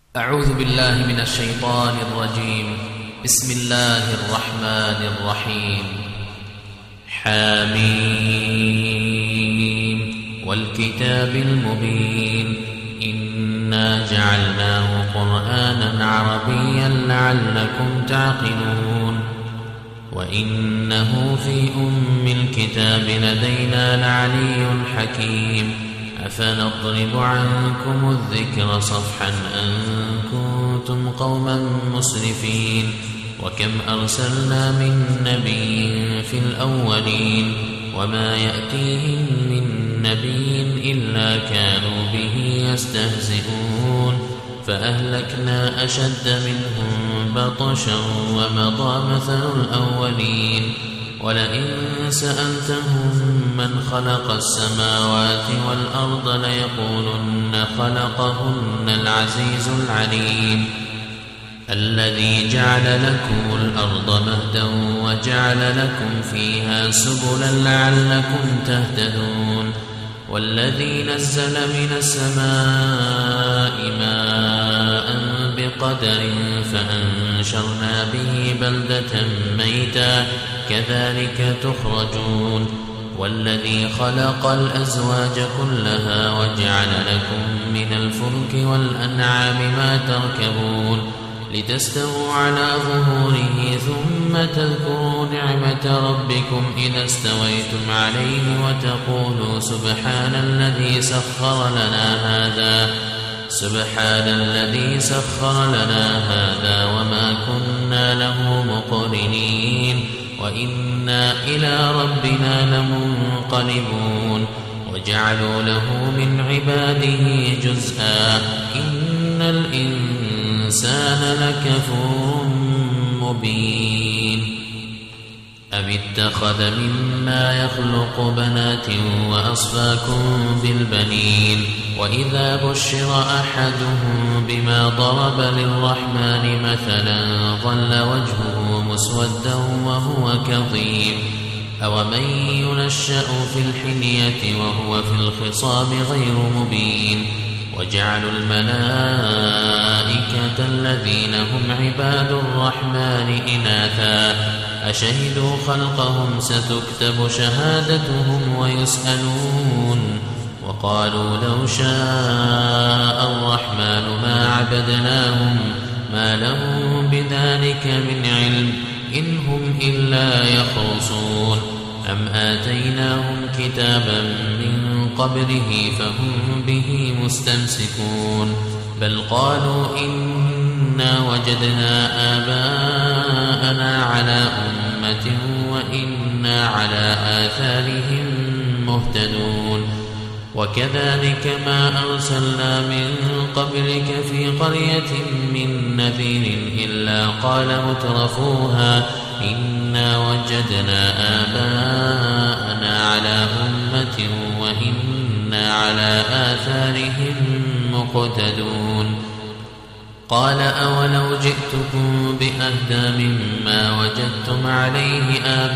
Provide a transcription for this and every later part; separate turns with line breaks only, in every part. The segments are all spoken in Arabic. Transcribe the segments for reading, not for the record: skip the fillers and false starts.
أعوذ بالله من الشيطان الرجيم. بسم الله الرحمن الرحيم. حميم والكتاب المبين إنا جعلناه قرآنا عربيا لعلكم تعقلون وإنه في أم الكتاب لدينا لعلي حكيم. أفنضرب عنكم الذكر صفحا أن كنتم قوما مسرفين وكم أرسلنا من نبي في الأولين وما يأتيهم من نبي إلا كانوا به يستهزئون فأهلكنا أشد منهم بطشا ومضى مثل الأولين ولئن سألتهم من خلق السماوات والأرض ليقولن خلقهن العزيز العليم الذي جعل لكم الأرض مهدا وجعل لكم فيها سبلا لعلكم تهتدون والذي نزل من السماء ماء بقدر فأنشرنا به بلدة ميتا كذلك تخرجون والذي خلق الأزواج كلها وجعل لكم من الفلك والأنعام ما تركبون لتستووا على ظهوره ثم تذكروا نعمة ربكم إذا استويتم عليه وتقولوا سبحان الذي سخر لنا هذا وما كنا له مقرنين وإنا إلى ربنا لمنقلبون وجعلوا له من عباده جزءا إن الإنسان لكفور مبين أم اتخذ مما يخلق بنات وأصفاكم بالبنين وإذا بشر أحدهم بما ضرب للرحمن مثلا ظل وجهه مسودا وهو كظيم أومن ينشأ في الحلية وهو في الخصام غير مبين وجعلوا الملائكة الذين هم عباد الرحمن إناثا أشهدوا خلقهم ستكتب شهادتهم ويسألون وقالوا لو شاء الرحمن ما عبدناهم ما لهم بذلك من علم إن هم إلا يخرصون أم آتيناهم كتابا من قبله فهم به مستمسكون بل قالوا إنا وجدنا آباءنا على أمة وإنا على آثارهم مهتدون وكذلك ما أرسلنا من قبلك في قرية من نذير إلا قال مترفوها إنا وجدنا آباءنا على أمة وإنا على آثارهم مقتدون قال أولو جئتكم بأهدى مما وجدتم عليه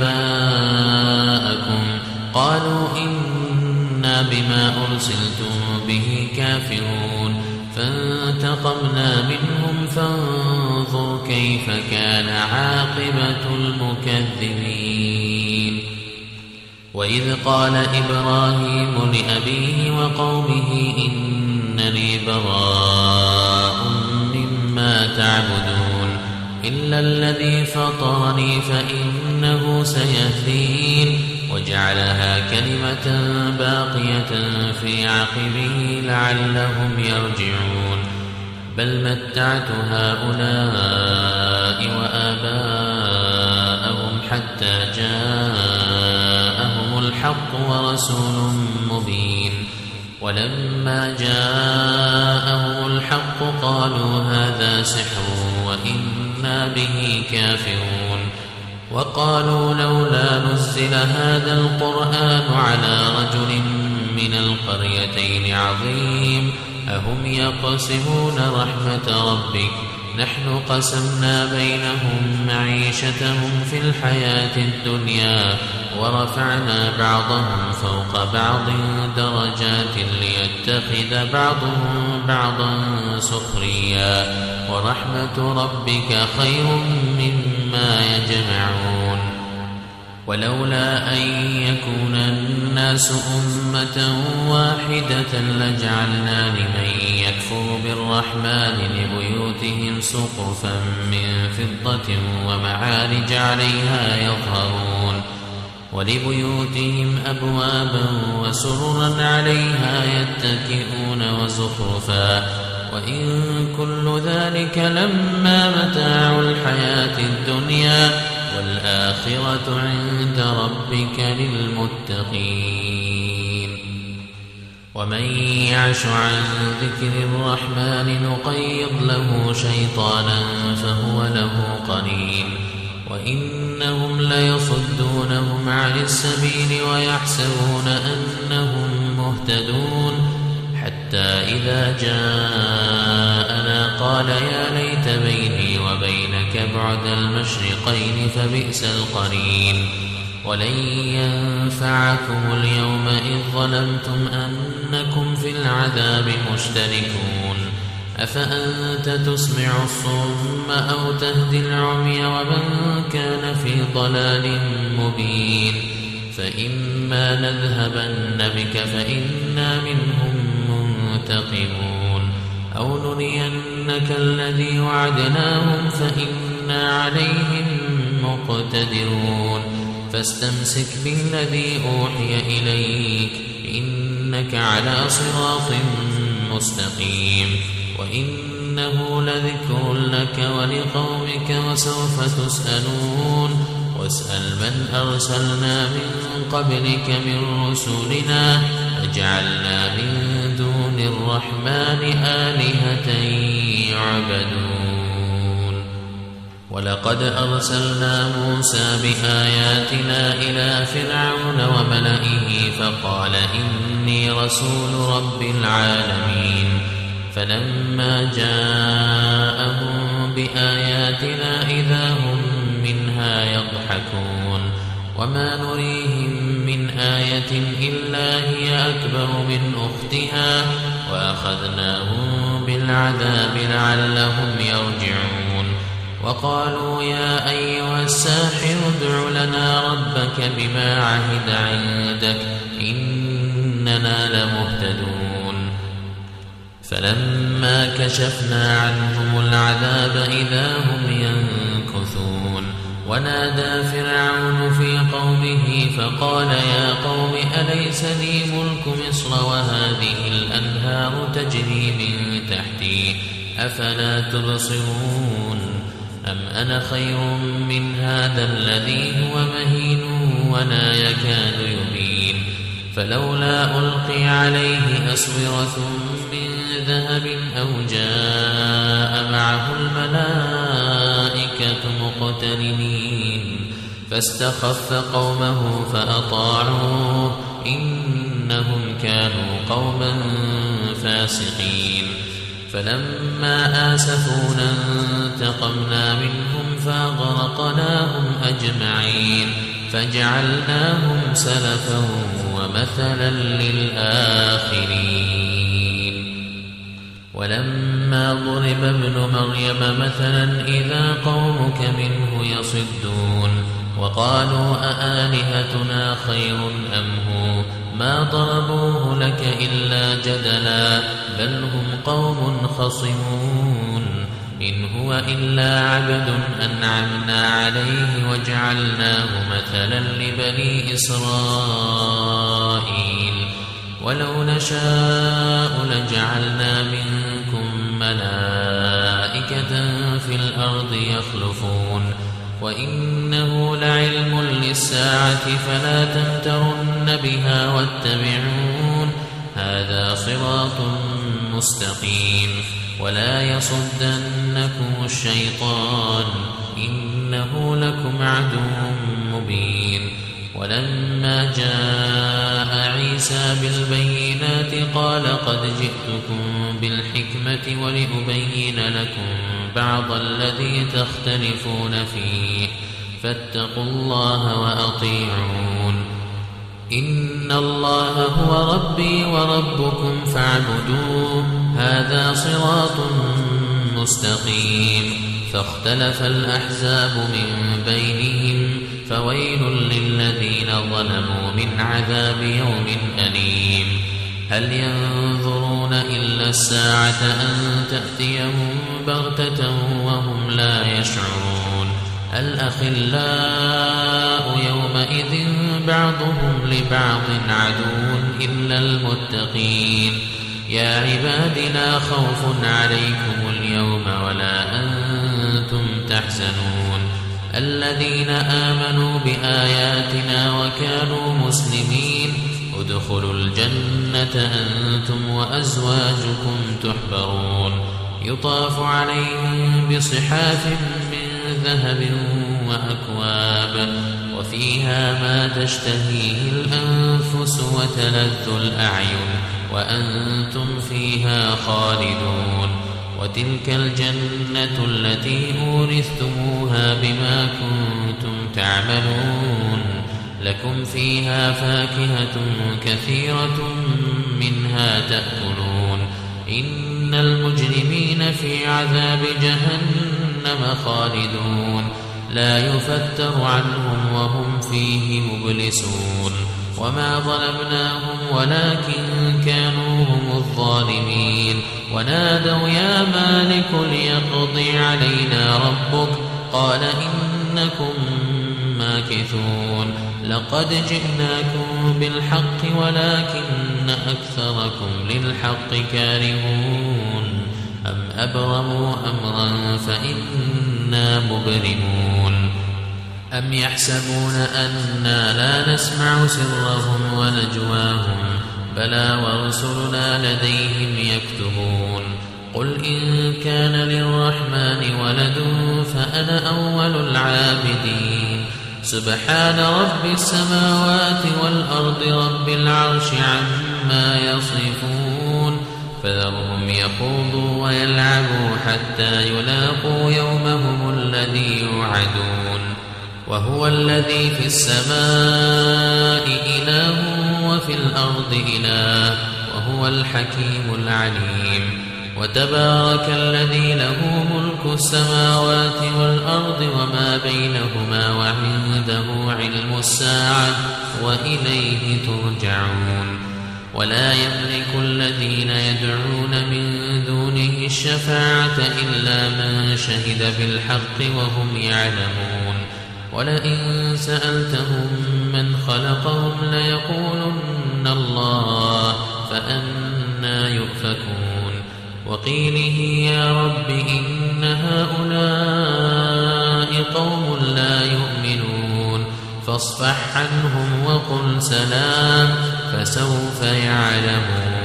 آباءكم قالوا إنا بما أرسلتم به كافرون فانتقمنا منهم فانظر كيف كان عاقبة المكذبين وإذ قال إبراهيم لأبيه وقومه إنني براء مما تعبدون إلا الذي فطرني فإنه سيهدين وجعلها كلمة باقية في عقبه لعلهم يرجعون بل متعت هؤلاء وآباءهم حتى جاءهم الحق ورسول مبين ولما جاءهم الحق قالوا هذا سحر وإنا به كافرون وقالوا لولا نزل هذا القرآن على رجل من القريتين عظيم أهم يقسمون رحمة ربك نحن قسمنا بينهم معيشتهم في الحياة الدنيا ورفعنا بعضهم فوق بعض درجات ليتخذ بعضهم بعضا سخريا ورحمة ربك خير مما يجمعون ولولا أن يكون الناس أمة واحدة لجعلنا لمن يكفر بالرحمن لبيوتهم سقفا من فضة ومعارج عليها يظهرون ولبيوتهم أبوابا وسررا عليها يتكئون وزخرفا وإن كل ذلك لما متاع الحياة الدنيا والآخرة عند ربك للمتقين ومن يعش عن ذكر الرحمن نقيض له شيطانا فهو له قرين وإنهم ليصدونهم عن السبيل ويحسبون أنهم مهتدون حتى إذا جاءنا قال يا ليت بيني وبينك بعد المشرقين فبئس القرين ولن ينفعكم اليوم إذ ظلمتم أنكم في العذاب مشتركون أفأنت تسمع الصم أو تهدي العمي ومن كان في ضلال مبين فإما نذهبن بك فإنا منهم منتقمون أو نرينك الذي وعدناهم فإنا عليهم مقتدرون فاستمسك بالذي أوحي إليك إنك على صراط مستقيم وإنه لذكر لك ولقومك وسوف تسألون واسأل من أرسلنا من قبلك من رسلنا أجعلنا من دون الرحمن آلهة يعبدون ولقد أرسلنا موسى بآياتنا إلى فرعون وملئه فقال إني رسول رب العالمين فلما جاءهم بآياتنا إذا هم منها يضحكون وما نريهم من آية إلا هي أكبر من أختها وأخذناهم بالعذاب لعلهم يرجعون وقالوا يا أيها الساحر ادع لنا ربك بما عهد عندك إننا لمهتدون فلما كشفنا عنهم العذاب إذا هم ينكثون ونادى فرعون في قومه فقال يا قوم أليس لي ملك مصر وهذه الأنهار تجري من تحتي أفلا تبصرون أم أنا خير من هذا الذي هو مهين ولا يكاد يبين فلولا ألقي عليه أسورة من ذهب أو جاء معه الملائكة مقترنين فاستخف قومه فأطاعوه إنهم كانوا قوما فاسقين فلما آسفونا انتقمنا منهم فأغرقناهم أجمعين فجعلناهم سلفا ومثلا للآخرين ولما ضرب ابن مريم مثلا إذا قومك منه يصدون وقالوا أآلهتنا خير أم هو ما ضربوه لك إلا جدلا بل هم قوم خصمون إن هو إلا عبد أنعمنا عليه وجعلناه مثلا لبني إسرائيل ولو نشاء لجعلنا منكم ملائكة في الأرض يخلفون وإنه لعلم للساعة فلا تمترن بها واتبعون هذا صراط مستقيم ولا يصدنكم الشيطان إنه لكم عدو مبين ولما جاء عيسى بالبينات قال قد جئتكم بالحكمة ولأبين لكم بعض الذي تختلفون فيه فاتقوا الله وأطيعون إن الله هو ربي وربكم فاعبدوه هذا صراط مستقيم فاختلف الأحزاب من بينهم فويل للذين ظلموا من عذاب يوم أليم هل ينظرون إلا الساعة أن تأتيهم بغتة وهم لا يشعرون الأخلاء يومئذ بعضهم لبعض عدو إلا المتقين يا عباد لا خوف عليكم اليوم ولا أنتم تحزنون الذين آمنوا بآياتنا وكانوا مسلمين ادخلوا الجنة أنتم وأزواجكم تحبرون يطاف عليهم بصحاف من ذهب وأكواب وفيها ما تشتهيه الأنفس وتلذ الأعين وأنتم فيها خالدون وتلك الجنة التي أورثتموها بما كنتم تعملون لكم فيها فاكهة كثيرة منها تأكلون إن المجرمين في عذاب جهنم خالدون لا يفتر عنهم وهم فيه مبلسون وما ظلمناهم ولكن كانوا هم الظالمين ونادوا يا مالك ليقضي علينا ربك قال إنكم ماكثون لقد جئناكم بالحق ولكن أكثركم للحق كارهون أم أبرموا أمرا فإنا مبرمون أم يحسبون أنا لا نسمع سرهم ونجواهم بلى ورسلنا لديهم يكتبون قل إن كان للرحمن ولد فأنا أول العابدين سبحان رب السماوات والأرض رب العرش عما يصفون فذرهم يخوضوا ويلعبوا حتى يلاقوا يومهم الذي يوعدون وهو الذي في السماء إله وفي الأرض إله وهو الحكيم العليم وتبارك الذي له ملك السماوات والأرض وما بينهما وعنده علم الساعة وإليه ترجعون ولا يملك الذين يدعون من دونه الشفاعة إلا من شهد بالحق وهم يعلمون ولئن سألتهم من خلقهم ليقولن الله فأنى يؤفكون وقيله يا رب إن هؤلاء قوم لا يؤمنون فاصفح عنهم وقل سلام فسوف يعلمون